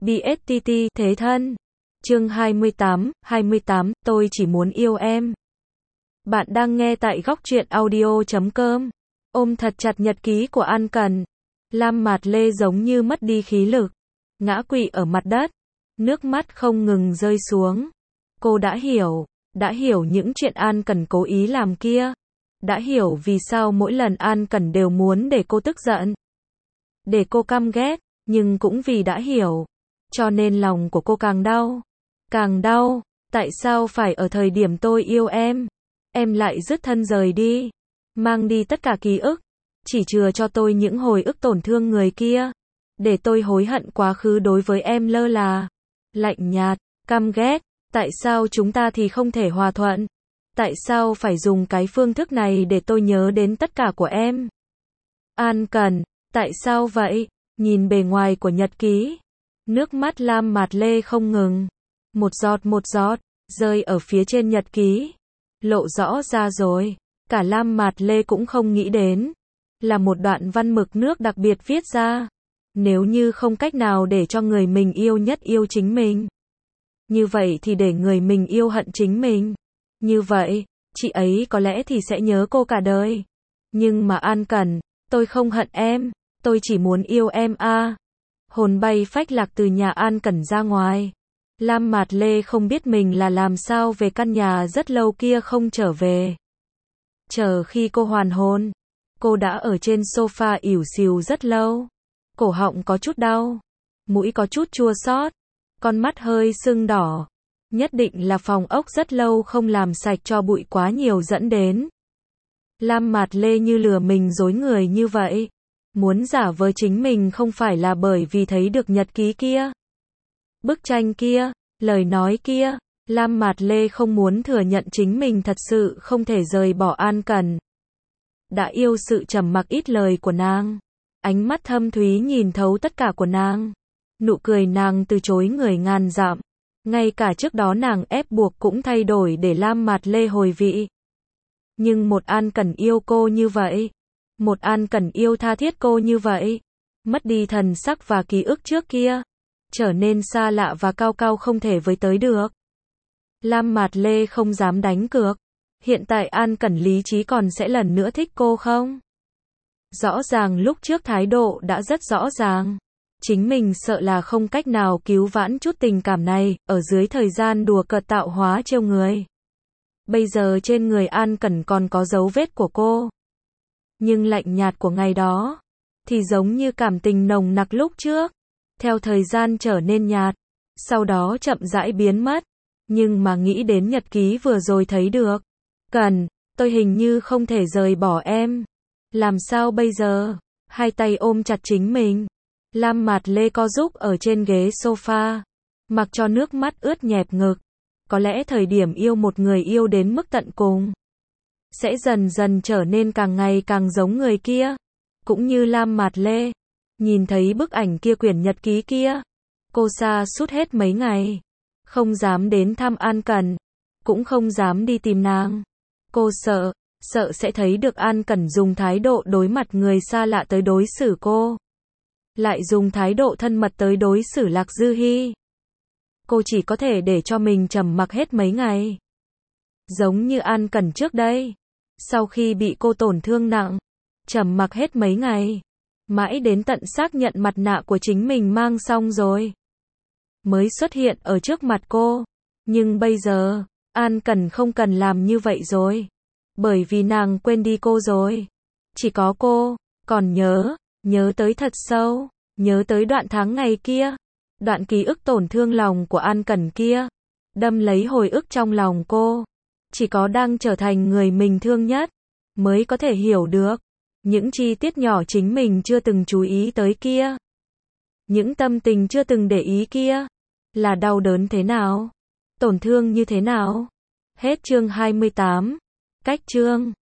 BSTT Thế thân. Chương 28, tôi chỉ muốn yêu em. Bạn đang nghe tại góc truyện audio.com. Ôm thật chặt nhật ký của An Cần. Lam Mạt Lê giống như mất đi khí lực, ngã quỵ ở mặt đất, nước mắt không ngừng rơi xuống. Cô đã hiểu những chuyện An Cần cố ý làm kia. Đã hiểu vì sao mỗi lần An Cần đều muốn để cô tức giận, để cô căm ghét, nhưng cũng vì đã hiểu, cho nên lòng của cô càng đau. Tại sao phải ở thời điểm tôi yêu em lại dứt thân rời đi, mang đi tất cả ký ức, chỉ chừa cho tôi những hồi ức tổn thương người kia, để tôi hối hận quá khứ đối với em lơ là, lạnh nhạt, căm ghét. Tại sao chúng ta thì không thể hòa thuận? Tại sao phải dùng cái phương thức này để tôi nhớ đến tất cả của em? An Cần, tại sao vậy? Nhìn bề ngoài của nhật ký, nước mắt Lam Mạt Lê không ngừng, một giọt, rơi ở phía trên nhật ký, lộ rõ ra rồi. Cả Lam Mạt Lê cũng không nghĩ đến, là một đoạn văn mực nước đặc biệt viết ra. Nếu như không cách nào để cho người mình yêu nhất yêu chính mình, như vậy thì để người mình yêu hận chính mình. Như vậy, chị ấy có lẽ thì sẽ nhớ cô cả đời. Nhưng mà An Cần, tôi không hận em, tôi chỉ muốn yêu em a. Hồn bay phách lạc từ nhà An Cần ra ngoài. Lam Mạt Lê không biết mình là làm sao về căn nhà rất lâu kia không trở về. Chờ khi cô hoàn hồn, cô đã ở trên sofa ỉu xìu rất lâu. Cổ họng có chút đau, mũi có chút chua xót, con mắt hơi sưng đỏ. Nhất định là phòng ốc rất lâu không làm sạch cho bụi quá nhiều dẫn đến. Lam Mạt Lê như lừa mình dối người như vậy. Muốn giả vờ chính mình không phải là bởi vì thấy được nhật ký kia, bức tranh kia, lời nói kia. Lam Mạt Lê không muốn thừa nhận chính mình thật sự không thể rời bỏ An Cần. Đã yêu sự trầm mặc ít lời của nàng. Ánh mắt thâm thúy nhìn thấu tất cả của nàng. Nụ cười nàng từ chối người ngàn dặm. Ngay cả trước đó nàng ép buộc cũng thay đổi để Lam Mạt Lê hồi vị. Nhưng một An Cần yêu cô như vậy, một An Cần yêu tha thiết cô như vậy, mất đi thần sắc và ký ức trước kia, trở nên xa lạ và cao cao không thể với tới được. Lam Mạt Lê không dám đánh cược. Hiện tại An Cần lý trí còn sẽ lần nữa thích cô không? Rõ ràng lúc trước thái độ đã rất rõ ràng. Chính mình sợ là không cách nào cứu vãn chút tình cảm này, ở dưới thời gian đùa cợt tạo hóa trêu người. Bây giờ trên người An Cần còn có dấu vết của cô. Nhưng lạnh nhạt của ngày đó, thì giống như cảm tình nồng nặc lúc trước. Theo thời gian trở nên nhạt, sau đó chậm rãi biến mất. Nhưng mà nghĩ đến nhật ký vừa rồi thấy được. Cần, tôi hình như không thể rời bỏ em. Làm sao bây giờ? Hai tay ôm chặt chính mình. Lam Mạt Lê co rúm ở trên ghế sofa, mặc cho nước mắt ướt nhẹp ngực. Có lẽ thời điểm yêu một người yêu đến mức tận cùng, sẽ dần dần trở nên càng ngày càng giống người kia. Cũng như Lam Mạt Lê, nhìn thấy bức ảnh kia, quyển nhật ký kia, cô sa sút hết mấy ngày. Không dám đến thăm An Cần, cũng không dám đi tìm nàng. Cô sợ sẽ thấy được An Cần dùng thái độ đối mặt người xa lạ tới đối xử cô. Lại dùng thái độ thân mật tới đối xử Lạc Dư Hi. Cô chỉ có thể để cho mình trầm mặc hết mấy ngày. Giống như An Cần trước đây. Sau khi bị cô tổn thương nặng, trầm mặc hết mấy ngày. Mãi đến tận xác nhận mặt nạ của chính mình mang xong rồi, mới xuất hiện ở trước mặt cô. Nhưng bây giờ, An Cần không cần làm như vậy rồi. Bởi vì nàng quên đi cô rồi. Chỉ có cô, còn nhớ tới thật sâu. Nhớ tới đoạn tháng ngày kia. Đoạn ký ức tổn thương lòng của An Cần kia. Đâm lấy hồi ức trong lòng cô. Chỉ có đang trở thành người mình thương nhất, mới có thể hiểu được. Những chi tiết nhỏ chính mình chưa từng chú ý tới kia. Những tâm tình chưa từng để ý kia. Là đau đớn thế nào? Tổn thương như thế nào? Hết chương 28. Cách chương